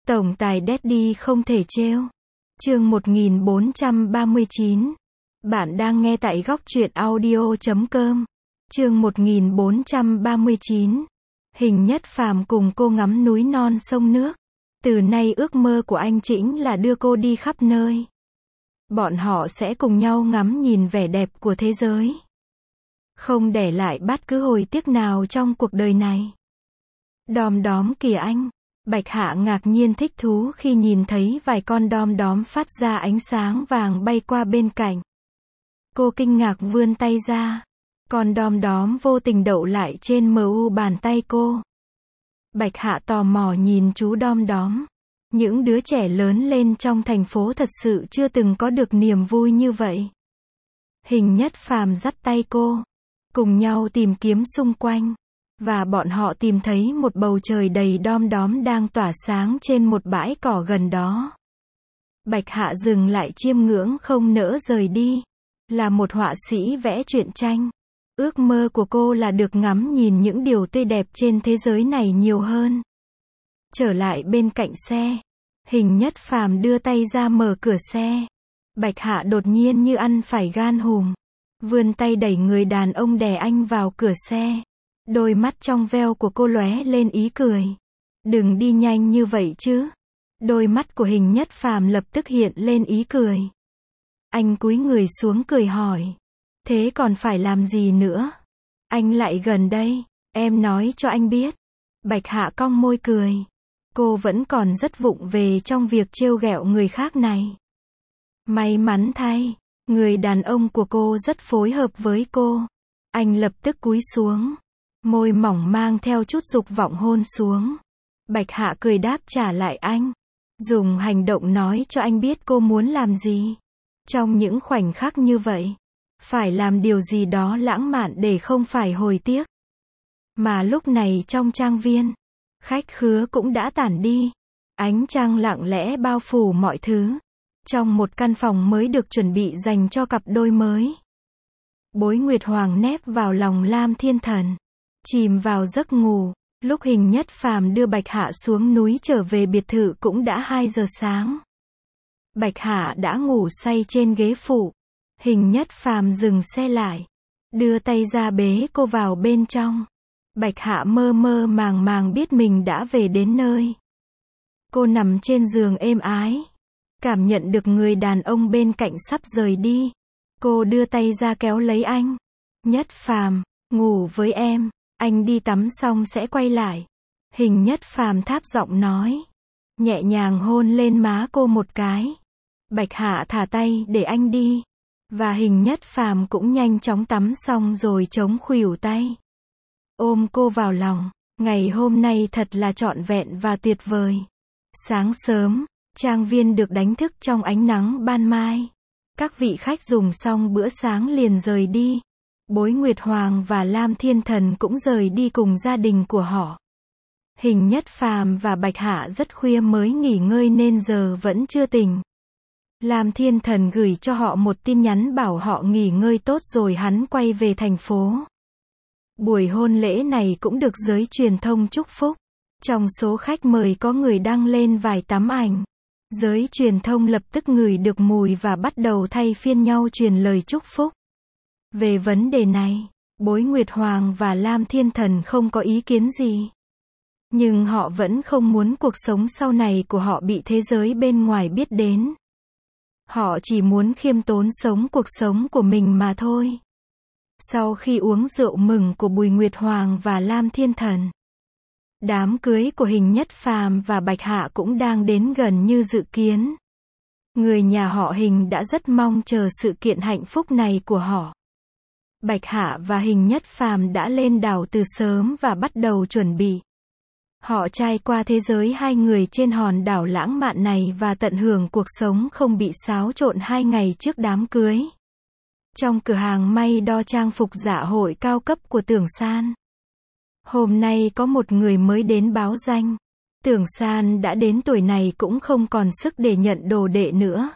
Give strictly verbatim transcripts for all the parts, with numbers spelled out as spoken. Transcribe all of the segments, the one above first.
Tổng tài Daddy không thể trêu. Chương một nghìn bốn trăm ba mươi chín. Bạn đang nghe tại góc truyện audio chấm com. Chương một nghìn bốn trăm ba mươi chín. Hình Nhất Phàm cùng cô ngắm núi non sông nước. Từ nay ước mơ của anh chính là đưa cô đi khắp nơi. Bọn họ sẽ cùng nhau ngắm nhìn vẻ đẹp của thế giới. Không để lại bất cứ hồi tiếc nào trong cuộc đời này. Đom đóm kìa anh. Bạch Hạ ngạc nhiên thích thú khi nhìn thấy vài con đom đóm phát ra ánh sáng vàng bay qua bên cạnh. Cô kinh ngạc vươn tay ra. Con đom đóm vô tình đậu lại trên mu bàn tay cô. Bạch Hạ tò mò nhìn chú đom đóm. Những đứa trẻ lớn lên trong thành phố thật sự chưa từng có được niềm vui như vậy. Hình Nhất Phàm dắt tay cô. Cùng nhau tìm kiếm xung quanh. Và bọn họ tìm thấy một bầu trời đầy đom đóm đang tỏa sáng trên một bãi cỏ gần đó. Bạch Hạ dừng lại chiêm ngưỡng không nỡ rời đi. Là một họa sĩ vẽ truyện tranh. Ước mơ của cô là được ngắm nhìn những điều tươi đẹp trên thế giới này nhiều hơn. Trở lại bên cạnh xe. Hình Nhất Phàm đưa tay ra mở cửa xe. Bạch Hạ đột nhiên như ăn phải gan hùm. Vươn tay đẩy người đàn ông đè anh vào cửa xe. Đôi mắt trong veo của cô lóe lên ý cười. Đừng đi nhanh như vậy chứ. Đôi mắt của Hình Nhất Phàm lập tức hiện lên ý cười. Anh cúi người xuống cười hỏi. Thế còn phải làm gì nữa? Anh lại gần đây. Em nói cho anh biết. Bạch Hạ cong môi cười. Cô vẫn còn rất vụng về trong việc trêu ghẹo người khác này. May mắn thay. Người đàn ông của cô rất phối hợp với cô. Anh lập tức cúi xuống. Môi mỏng mang theo chút dục vọng hôn xuống. Bạch Hạ cười đáp trả lại anh. Dùng hành động nói cho anh biết cô muốn làm gì. Trong những khoảnh khắc như vậy. Phải làm điều gì đó lãng mạn để không phải hồi tiếc. Mà lúc này trong trang viên. Khách khứa cũng đã tản đi. Ánh trăng lặng lẽ bao phủ mọi thứ. Trong một căn phòng mới được chuẩn bị dành cho cặp đôi mới. Bối Nguyệt Hoàng nép vào lòng Lam Thiên Thần. Chìm vào giấc ngủ. Lúc Hình Nhất Phàm đưa Bạch Hạ xuống núi trở về biệt thự cũng đã hai giờ sáng. Bạch Hạ đã ngủ say trên ghế phụ. Hình Nhất Phàm dừng xe lại. Đưa tay ra bế cô vào bên trong. Bạch Hạ mơ mơ màng màng biết mình đã về đến nơi. Cô nằm trên giường êm ái. Cảm nhận được người đàn ông bên cạnh sắp rời đi. Cô đưa tay ra kéo lấy anh. Nhất Phàm, ngủ với em. Anh đi tắm xong sẽ quay lại. Hình Nhất Phàm tháp giọng nói. Nhẹ nhàng hôn lên má cô một cái. Bạch Hạ thả tay để anh đi. Và Hình Nhất Phàm cũng nhanh chóng tắm xong rồi chống khuỷu tay. Ôm cô vào lòng. Ngày hôm nay thật là trọn vẹn và tuyệt vời. Sáng sớm, trang viên được đánh thức trong ánh nắng ban mai. Các vị khách dùng xong bữa sáng liền rời đi. Bối Nguyệt Hoàng và Lam Thiên Thần cũng rời đi cùng gia đình của họ. Hình Nhất Phàm và Bạch Hạ rất khuya mới nghỉ ngơi nên giờ vẫn chưa tỉnh. Lam Thiên Thần gửi cho họ một tin nhắn bảo họ nghỉ ngơi tốt rồi hắn quay về thành phố. Buổi hôn lễ này cũng được giới truyền thông chúc phúc. Trong số khách mời có người đăng lên vài tấm ảnh. Giới truyền thông lập tức ngửi được mùi và bắt đầu thay phiên nhau truyền lời chúc phúc. Về vấn đề này, Bối Nguyệt Hoàng và Lam Thiên Thần không có ý kiến gì. Nhưng họ vẫn không muốn cuộc sống sau này của họ bị thế giới bên ngoài biết đến. Họ chỉ muốn khiêm tốn sống cuộc sống của mình mà thôi. Sau khi uống rượu mừng của Bùi Nguyệt Hoàng và Lam Thiên Thần, đám cưới của Hình Nhất Phàm và Bạch Hạ cũng đang đến gần như dự kiến. Người nhà họ Hình đã rất mong chờ sự kiện hạnh phúc này của họ. Bạch Hạ và Hình Nhất Phàm đã lên đảo từ sớm và bắt đầu chuẩn bị. Họ trải qua thế giới hai người trên hòn đảo lãng mạn này và tận hưởng cuộc sống không bị xáo trộn hai ngày trước đám cưới. Trong cửa hàng may đo trang phục dạ hội cao cấp của Tưởng San. Hôm nay có một người mới đến báo danh. Tưởng San đã đến tuổi này cũng không còn sức để nhận đồ đệ nữa.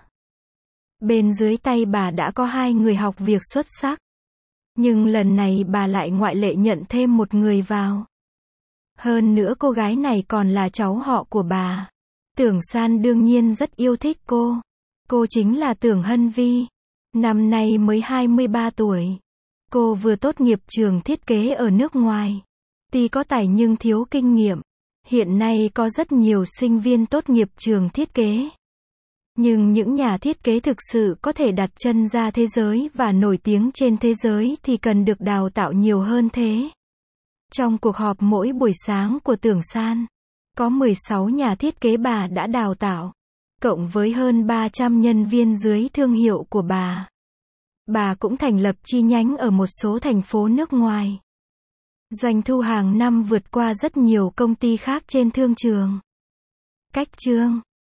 Bên dưới tay bà đã có hai người học việc xuất sắc. Nhưng lần này bà lại ngoại lệ nhận thêm một người vào. Hơn nữa cô gái này còn là cháu họ của bà. Tưởng San đương nhiên rất yêu thích cô. Cô chính là Tưởng Hân Vi. Năm nay mới hai mươi ba tuổi. Cô vừa tốt nghiệp trường thiết kế ở nước ngoài. Tuy có tài nhưng thiếu kinh nghiệm. Hiện nay có rất nhiều sinh viên tốt nghiệp trường thiết kế. Nhưng những nhà thiết kế thực sự có thể đặt chân ra thế giới và nổi tiếng trên thế giới thì cần được đào tạo nhiều hơn thế. Trong cuộc họp mỗi buổi sáng của Tưởng San, có mười sáu nhà thiết kế bà đã đào tạo, cộng với hơn ba trăm nhân viên dưới thương hiệu của bà. Bà cũng thành lập chi nhánh ở một số thành phố nước ngoài. Doanh thu hàng năm vượt qua rất nhiều công ty khác trên thương trường. Cách chương